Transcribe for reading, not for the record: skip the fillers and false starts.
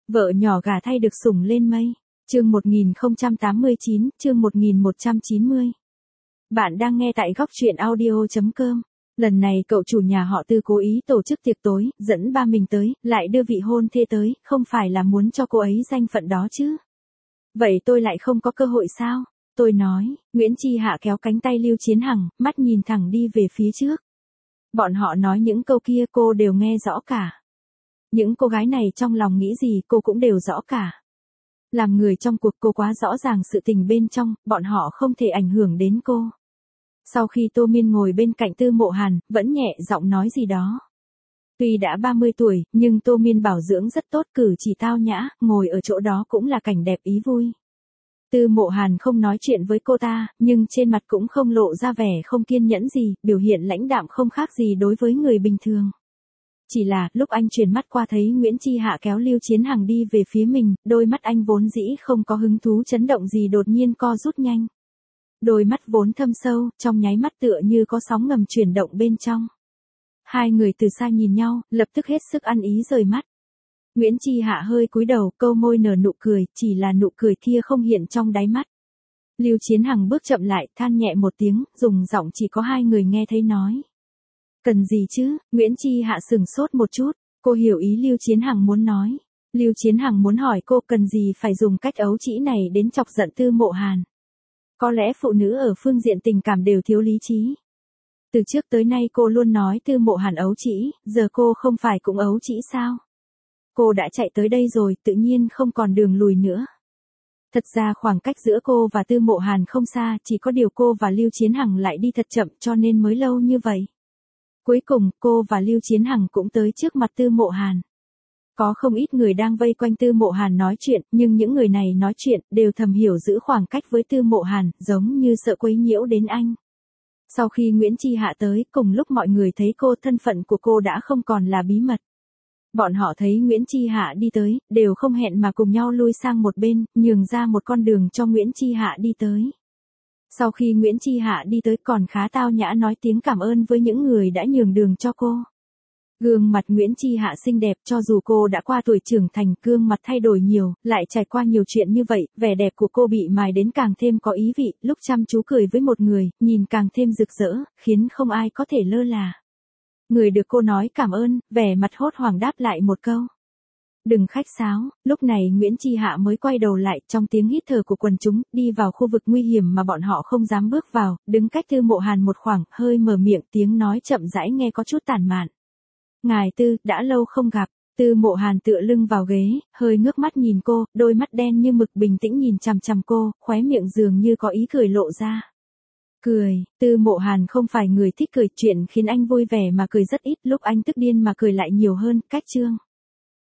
Vợ nhỏ gả thay được sủng lên mây. Chương 1089, chương 1190. Bạn đang nghe tại góc truyện audio.com. Lần này cậu chủ nhà họ Tư cố ý tổ chức tiệc tối, dẫn ba mình tới, lại đưa vị hôn thê tới, không phải là muốn cho cô ấy danh phận đó chứ. Vậy tôi lại không có cơ hội sao? Tôi nói. Nguyễn Chi Hạ kéo cánh tay Lưu Chiến Hằng, mắt nhìn thẳng đi về phía trước. Bọn họ nói những câu kia cô đều nghe rõ cả. Những cô gái này trong lòng nghĩ gì cô cũng đều rõ cả. Làm người trong cuộc cô quá rõ ràng sự tình bên trong, bọn họ không thể ảnh hưởng đến cô. Sau khi Tô Miên ngồi bên cạnh Tư Mộ Hàn, vẫn nhẹ giọng nói gì đó. Tuy đã 30 tuổi, nhưng Tô Miên bảo dưỡng rất tốt, cử chỉ tao nhã, ngồi ở chỗ đó cũng là cảnh đẹp ý vui. Tư Mộ Hàn không nói chuyện với cô ta, nhưng trên mặt cũng không lộ ra vẻ không kiên nhẫn gì, biểu hiện lãnh đạm không khác gì đối với người bình thường. Chỉ là, lúc anh chuyển mắt qua thấy Nguyễn Chi Hạ kéo Lưu Chiến Hằng đi về phía mình, đôi mắt anh vốn dĩ không có hứng thú chấn động gì đột nhiên co rút nhanh. Đôi mắt vốn thâm sâu, trong nháy mắt tựa như có sóng ngầm chuyển động bên trong. Hai người từ xa nhìn nhau, lập tức hết sức ăn ý rời mắt. Nguyễn Chi Hạ hơi cúi đầu, câu môi nở nụ cười, chỉ là nụ cười kia không hiện trong đáy mắt. Lưu Chiến Hằng bước chậm lại, than nhẹ một tiếng, dùng giọng chỉ có hai người nghe thấy nói. Cần gì chứ? Nguyễn Chi Hạ sừng sốt một chút, cô hiểu ý Lưu Chiến Hằng muốn nói. Lưu Chiến Hằng muốn hỏi cô cần gì phải dùng cách ấu trĩ này đến chọc giận Tư Mộ Hàn. Có lẽ phụ nữ ở phương diện tình cảm đều thiếu lý trí. Từ trước tới nay cô luôn nói Tư Mộ Hàn ấu trĩ, giờ cô không phải cũng ấu trĩ sao? Cô đã chạy tới đây rồi, tự nhiên không còn đường lùi nữa. Thật ra khoảng cách giữa cô và Tư Mộ Hàn không xa, chỉ có điều cô và Lưu Chiến Hằng lại đi thật chậm cho nên mới lâu như vậy. Cuối cùng, cô và Lưu Chiến Hằng cũng tới trước mặt Tư Mộ Hàn. Có không ít người đang vây quanh Tư Mộ Hàn nói chuyện, nhưng những người này nói chuyện đều thầm hiểu giữ khoảng cách với Tư Mộ Hàn, giống như sợ quấy nhiễu đến anh. Sau khi Nguyễn Chi Hạ tới, cùng lúc mọi người thấy cô, thân phận của cô đã không còn là bí mật. Bọn họ thấy Nguyễn Chi Hạ đi tới, đều không hẹn mà cùng nhau lui sang một bên, nhường ra một con đường cho Nguyễn Chi Hạ đi tới. Sau khi Nguyễn Chi Hạ đi tới còn khá tao nhã nói tiếng cảm ơn với những người đã nhường đường cho cô. Gương mặt Nguyễn Chi Hạ xinh đẹp, cho dù cô đã qua tuổi trưởng thành, gương mặt thay đổi nhiều, lại trải qua nhiều chuyện như vậy, vẻ đẹp của cô bị mài đến càng thêm có ý vị, lúc chăm chú cười với một người, nhìn càng thêm rực rỡ, khiến không ai có thể lơ là. Người được cô nói cảm ơn, vẻ mặt hốt hoảng đáp lại một câu. Đừng khách sáo. Lúc này Nguyễn Chi Hạ mới quay đầu lại, trong tiếng hít thở của quần chúng, đi vào khu vực nguy hiểm mà bọn họ không dám bước vào, đứng cách Tư Mộ Hàn một khoảng, hơi mở miệng, tiếng nói chậm rãi nghe có chút tản mạn. Ngài Tư, đã lâu không gặp. Tư Mộ Hàn tựa lưng vào ghế, hơi ngước mắt nhìn cô, đôi mắt đen như mực bình tĩnh nhìn chằm chằm cô, khóe miệng dường như có ý cười lộ ra. Cười. Tư Mộ Hàn không phải người thích cười, chuyện khiến anh vui vẻ mà cười rất ít, lúc anh tức điên mà cười lại nhiều hơn. Cách chương